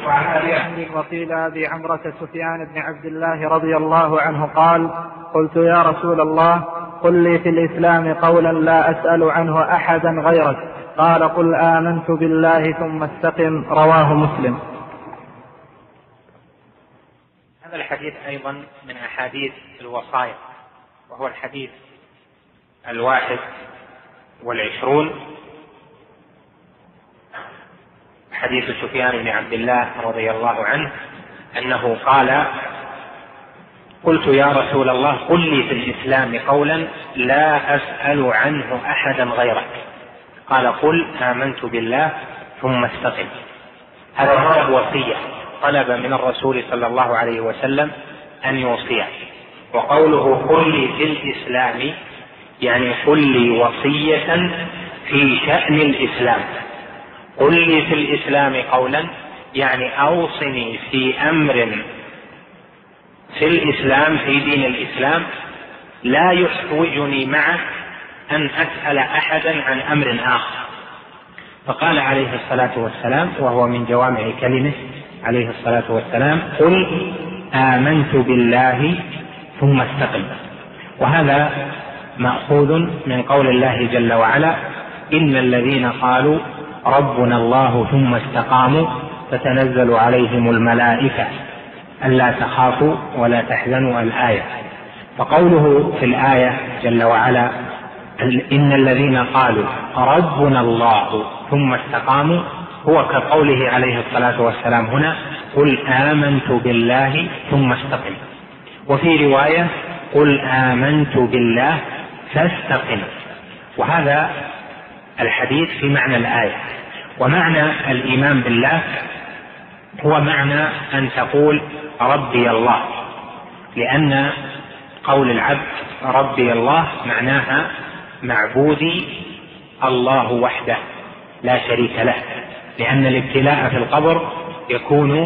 وقيل أبي عمرة سفيان بن عبد الله رضي الله عنه قال: قلت يا رسول الله قل لي في الإسلام قولا لا أسأل عنه أحدا غيرك، قال: قل آمنت بالله ثم استقم. رواه مسلم. هذا الحديث أيضا من أحاديث الوصايا، وهو الحديث 21، حديث سفيان بن عبد الله رضي الله عنه أنه قال: قلت يا رسول الله قل لي في الإسلام قولا لا أسأل عنه أحدا غيرك، قال: قل آمنت بالله ثم استقم. هذا طلب وصية، طلب من الرسول صلى الله عليه وسلم أن يوصيه. وقوله قل لي في الإسلام يعني قل لي وصية في شأن الإسلام. قل لي في الإسلام قولا يعني أوصني في أمر في الإسلام، في دين الإسلام، لا يحوجني معه أن أسأل أحدا عن أمر آخر. فقال عليه الصلاة والسلام، وهو من جوامع كلمه عليه الصلاة والسلام: قل آمنت بالله ثم استقم. وهذا مأخوذ من قول الله جل وعلا: إن الذين قالوا ربنا الله ثم استقاموا تتنزل عليهم الملائكة ألا تخافوا ولا تحزنوا الآية. فقوله في الآية جل وعلا إن الذين قالوا ربنا الله ثم استقاموا هو كقوله عليه الصلاة والسلام هنا: قل آمنت بالله ثم استقم. وفي رواية: قل آمنت بالله فاستقم. وهذا الحديث في معنى الآية. ومعنى الإيمان بالله هو معنى أن تقول ربي الله، لأن قول العبد ربي الله معناها معبودي الله وحده لا شريك له، لأن الابتلاء في القبر يكون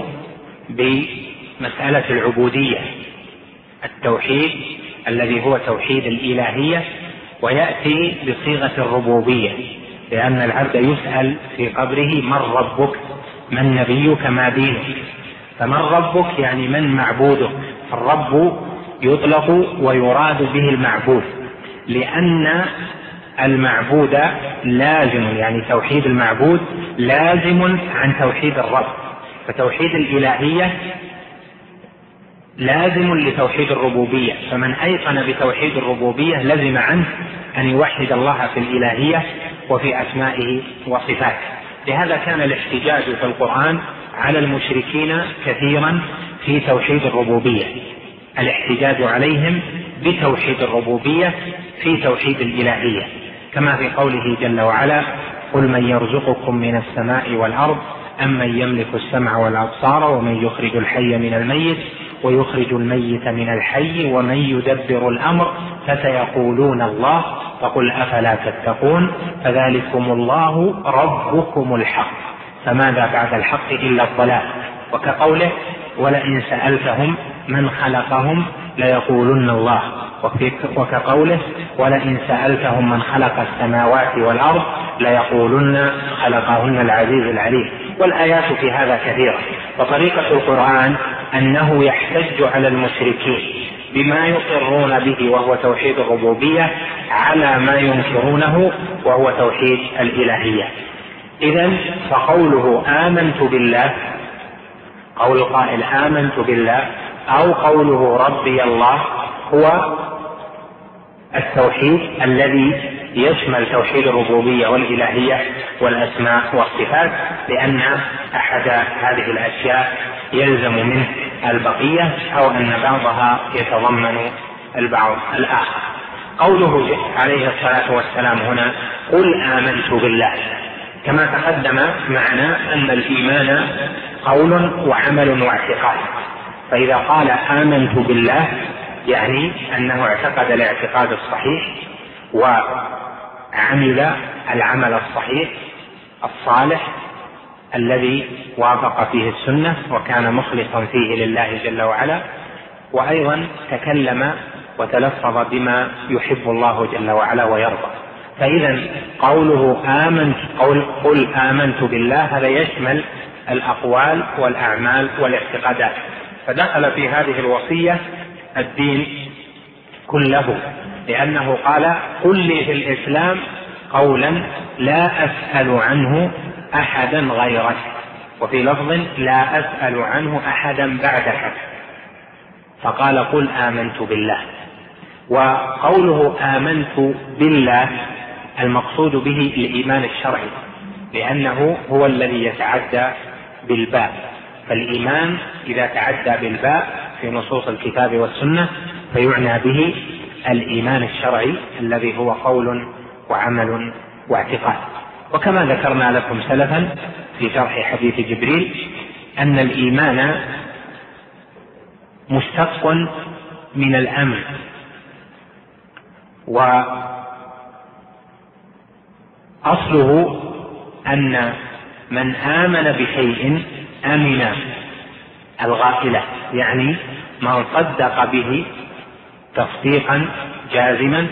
بمسألة العبودية، التوحيد الذي هو توحيد الإلهية، ويأتي بصيغة الربوبية، لأن العبد يسأل في قبره من ربك، من نبيك، ما دينك. فمن ربك يعني من معبودك. الرب يطلق ويراد به المعبود، لأن المعبود لازم، يعني توحيد المعبود لازم عن توحيد الرب. فتوحيد الإلهية لازم لتوحيد الربوبية، فمن أيقن بتوحيد الربوبية لزم عنه أن يوحد الله في الإلهية وفي أسمائه وصفاته. لهذا كان الاحتجاج في القرآن على المشركين كثيرا في توحيد الربوبية، الاحتجاج عليهم بتوحيد الربوبية في توحيد الإلهية، كما في قوله جل وعلا: قل من يرزقكم من السماء والأرض أم من يملك السمع والأبصار ومن يخرج الحي من الميت ويخرج الميت من الحي ومن يدبر الأمر فسيقولون الله فقل أفلا تتقون فذلكم الله ربكم الحق فماذا بعد الحق إلا الضلال. وكقوله: ولئن سألتهم من خلقهم ليقولن الله. وكقوله: ولئن سألتهم من خلق السماوات والأرض ليقولن خلقهن العزيز العليم. والآيات في هذا كثيرة. وطريقة القرآن أنه يحتج على المشركين بما يقرون به وهو توحيد الربوبية على ما ينكرونه وهو توحيد الإلهية. إذن فقوله آمنت بالله، قول قائل آمنت بالله، أو قوله ربي الله، هو التوحيد الذي يشمل توحيد الربوبية والإلهية والأسماء والصفات، لأن أحد هذه الأشياء يلزم منه البقية، أو أن بعضها يتضمن البعض الآخر. قوله عليه الصلاة والسلام هنا: قل آمنت بالله، كما تقدم معنا أن الإيمان قول وعمل واعتقاد. فإذا قال آمنت بالله يعني أنه اعتقد الاعتقاد الصحيح وعمل العمل الصحيح الصالح الذي وافق فيه السنة وكان مخلصا فيه لله جل وعلا، وأيضا تكلم وتلفظ بما يحب الله جل وعلا ويرضى. فإذا قوله قل آمنت بالله هذا يشمل الأقوال والأعمال والاعتقادات. فدخل في هذه الوصية الدين كله، لأنه قال قل لي في الإسلام قولا لا أسأل عنه أحدا غيرك، وفي لفظ لا أسأل عنه أحدا بعدك، فقال قل آمنت بالله. وقوله آمنت بالله المقصود به الإيمان الشرعي، لأنه هو الذي يتعدى بالباء، فالإيمان إذا تعدى بالباء في نصوص الكتاب والسنة فيعنى به الإيمان الشرعي الذي هو قول وعمل واعتقاد. وكما ذكرنا لكم سلفا في شرح حديث جبريل أن الإيمان مشتق من الأمن، وأصله أن من آمن بشيء أمن الغافلة، يعني من صدق به تصديقا جازما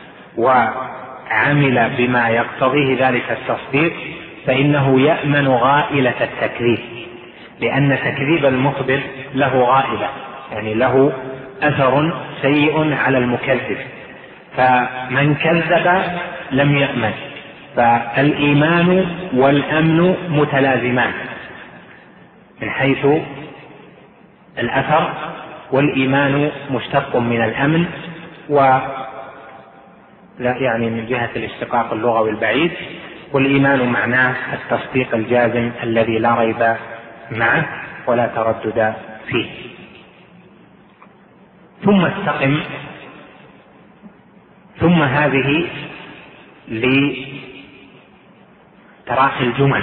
وعمل بما يقتضيه ذلك التصديق فإنه يأمن غائلة التكذيب، لأن تكذيب المخبر له غائلة، يعني له أثر سيء على المكذب، فمن كذب لم يأمن. فالإيمان والأمن متلازمان من حيث الأثر، والإيمان مشتق من الأمن، يعني من جهة الاشتقاق اللغوي البعيد، والإيمان معناه التصديق الجازم الذي لا ريب معه ولا تردد فيه. ثم استقم، ثم هذه لتراخي الجمل،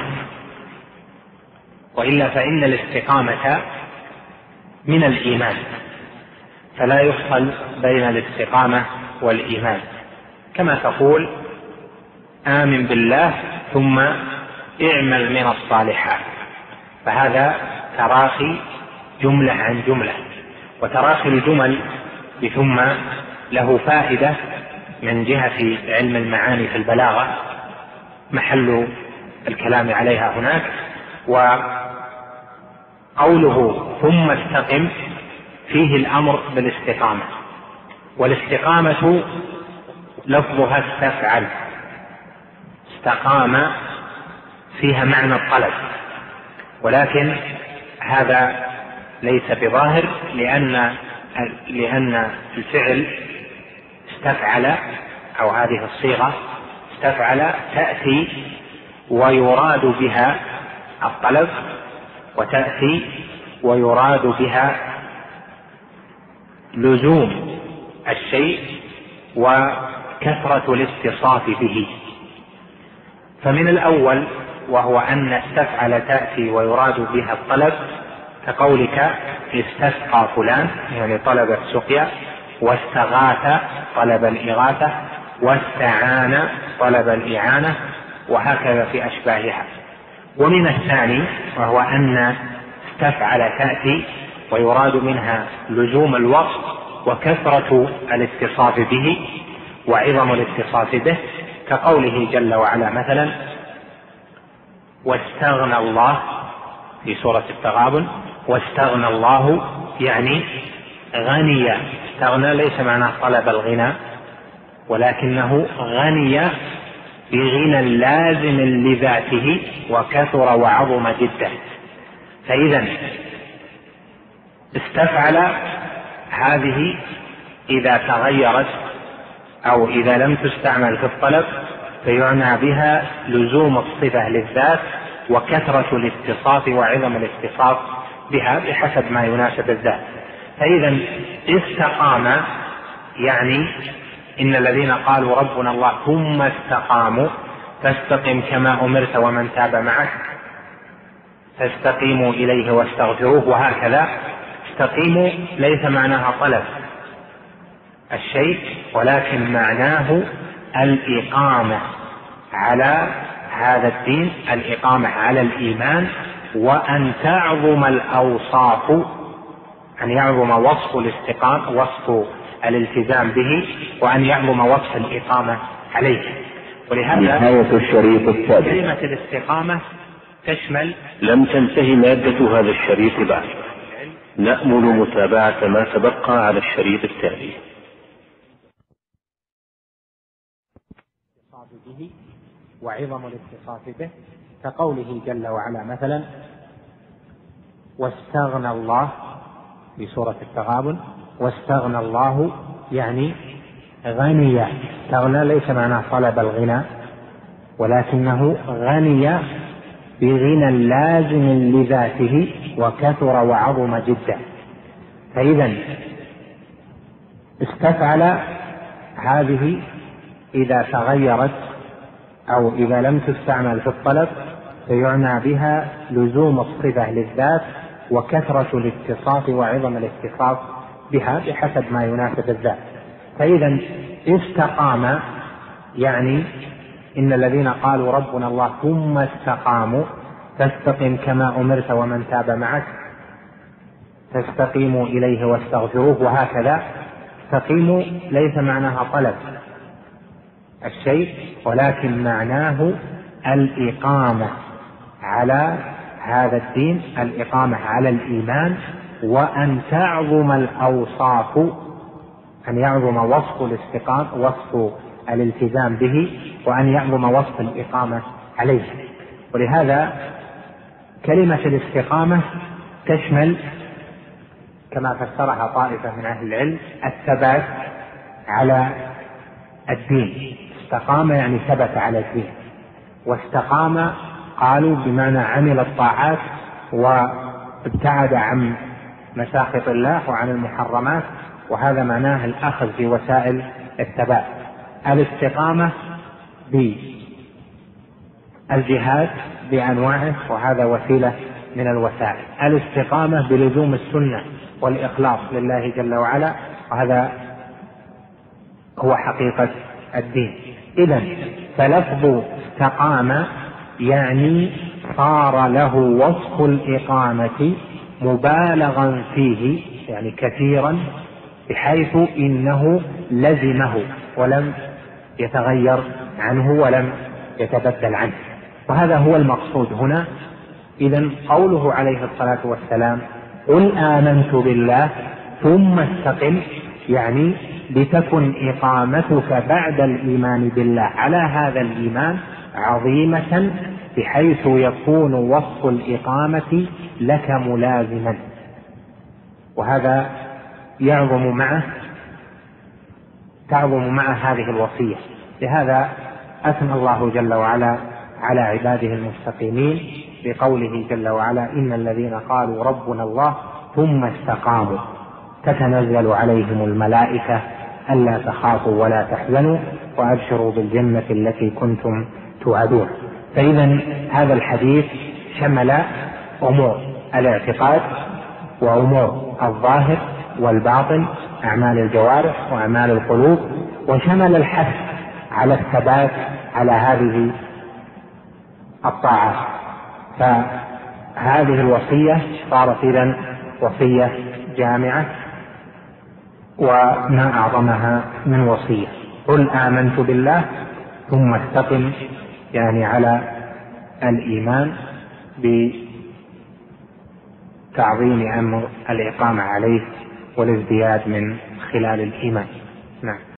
وإلا فإن الاستقامة من الإيمان، فلا يفصل بين الاستقامة والإيمان، كما تقول آمن بالله ثم اعمل من الصالحات، فهذا تراخي جملة عن جملة. وتراخي الجمل بثم له فائدة من جهة علم المعاني في البلاغة محل الكلام عليها هناك. وقوله ثم استقم فيه الأمر بالاستقامة، والاستقامة لفظها استفعل، استقام فيها معنى الطلب، ولكن هذا ليس بظاهر، لأن الفعل استفعل أو هذه الصيغة استفعل تأتي ويراد بها الطلب، وتأتي ويراد بها لزوم الشيء وكثرة الاتصاف به. فمن الأول وهو أن استفعل تأتي ويراد بها الطلب، كقولك استسقى فلان يعني طلب السقيا، واستغاث طلب الإغاثة، واستعان طلب الإعانة، وهكذا في أشباهها. ومن الثاني وهو أن استفعل تأتي ويراد منها لزوم الوصف وكثرة الاتصاف به وعظم الاتصاف به، كقوله جل وعلا مثلا واستغنى الله في سورة التغابن، واستغنى الله يعني غني. استغنى ليس معناه طلب الغنى، ولكنه غني بغنى لازم لذاته وكثر وعظم جدا. فإذا استفعل هذه إذا تغيرت أو إذا لم تستعمل في الطلب فيعنى بها لزوم الصفة للذات وكثرة الاتصاف وعظم الاتصاف بها بحسب ما يناسب الذات. فإذا استقام يعني إن الذين قالوا ربنا الله ثم استقاموا فاستقم كما أمرت ومن تاب معك فاستقيموا إليه واستغفروه، وهكذا. استقيموا ليس معناها طلب الشيء، ولكن معناه الإقامة على هذا الدين، الإقامة على الإيمان، وأن تعظم الأوصاف، أن يعظم وصف الاستقامة، وصف الالتزام به، وأن يعظم وصف الإقامة عليه. ولهذا كلمة الاستقامة تشمل. لم تنتهي مادة هذا الشريط بعد، نأمل متابعة ما تبقى على الشريط التالي. به وعظم الاتصاف به، كقوله جل وعلا مثلا: واستغنى الله، في سورة التغابن: واستغنى الله، يعني غني. استغنى ليس معناه طلب الغنى، ولكنه غني بغنى لازم لذاته وكثر وعظم جدا. فإذا استفعل هذه إذا تغيرت أو إذا لم تستعمل في الطلب فيعنى بها لزوم الصفة للذات وكثرة الاتصاف وعظم الاتصاف بها بحسب ما يناسب الذات. فإذا استقام يعني إن الذين قالوا ربنا الله ثم استقاموا فاستقم كما أمرت ومن تاب معك فاستقيموا إليه واستغفروه، وهكذا. استقيموا ليس معناها طلب الشيء، ولكن معناه الإقامة على هذا الدين، الإقامة على الإيمان، وأن تعظم الأوصاف، أن يعظم وصف الالتزام به، وأن يعظم وصف الإقامة عليه. ولهذا كلمة الاستقامة تشمل كما فسرها طائفة من أهل العلم الثبات على الدين. استقام يعني ثبت على الدين، واستقام قالوا بمعنى عمل الطاعات وابتعد عن مساخط الله وعن المحرمات، وهذا معناه الأخذ بوسائل الثبات. الاستقامة بالجهاد بأنواعه، وهذا وسيلة من الوسائل. الاستقامة بلزوم السنة والإخلاص لله جل وعلا، وهذا هو حقيقة الدين. إذن فلفظ استقام يعني صار له وصف الإقامة مبالغا فيه، يعني كثيرا، بحيث إنه لزمه ولم يتغير عنه ولم يتبدل عنه، وهذا هو المقصود هنا. إذن قوله عليه الصلاة والسلام: قل آمنت بالله ثم استقم، يعني لتكن إقامتك بعد الإيمان بالله على هذا الإيمان عظيمة، بحيث يكون وصف الإقامة لك ملازما، وهذا تعظم معه هذه الوصية. لهذا أثنى الله جل وعلا على عباده المستقيمين بقوله جل وعلا: إن الذين قالوا ربنا الله ثم استقاموا تتنزل عليهم الملائكة ألا تخافوا ولا تحزنوا وأبشروا بالجنة التي كنتم توعدون. فإذا هذا الحديث شمل أمور الاعتقاد وأمور الظاهر والباطن، أعمال الجوارح وأعمال القلوب، وشمل الحث على الثبات على هذه الطاعات. فهذه الوصية صارت إذن وصية جامعة، وما أعظمها من وصية. قل آمنت بالله ثم استقم، يعني على الإيمان بتعظيم أمر الإقامة عليه والازدياد من خلال الإيمان. نعم.